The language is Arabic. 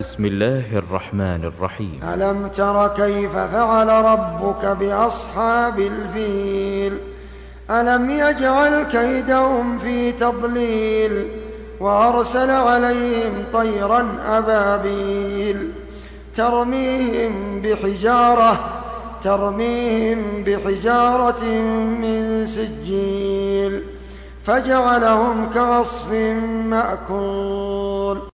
بسم الله الرحمن الرحيم. ألم تر كيف فعل ربك بأصحاب الفيل ألم يجعل كيدهم في تضليل وأرسل عليهم طيرا أبابيل ترميهم بحجارة من سجيل فجعلهم كعصف مأكول.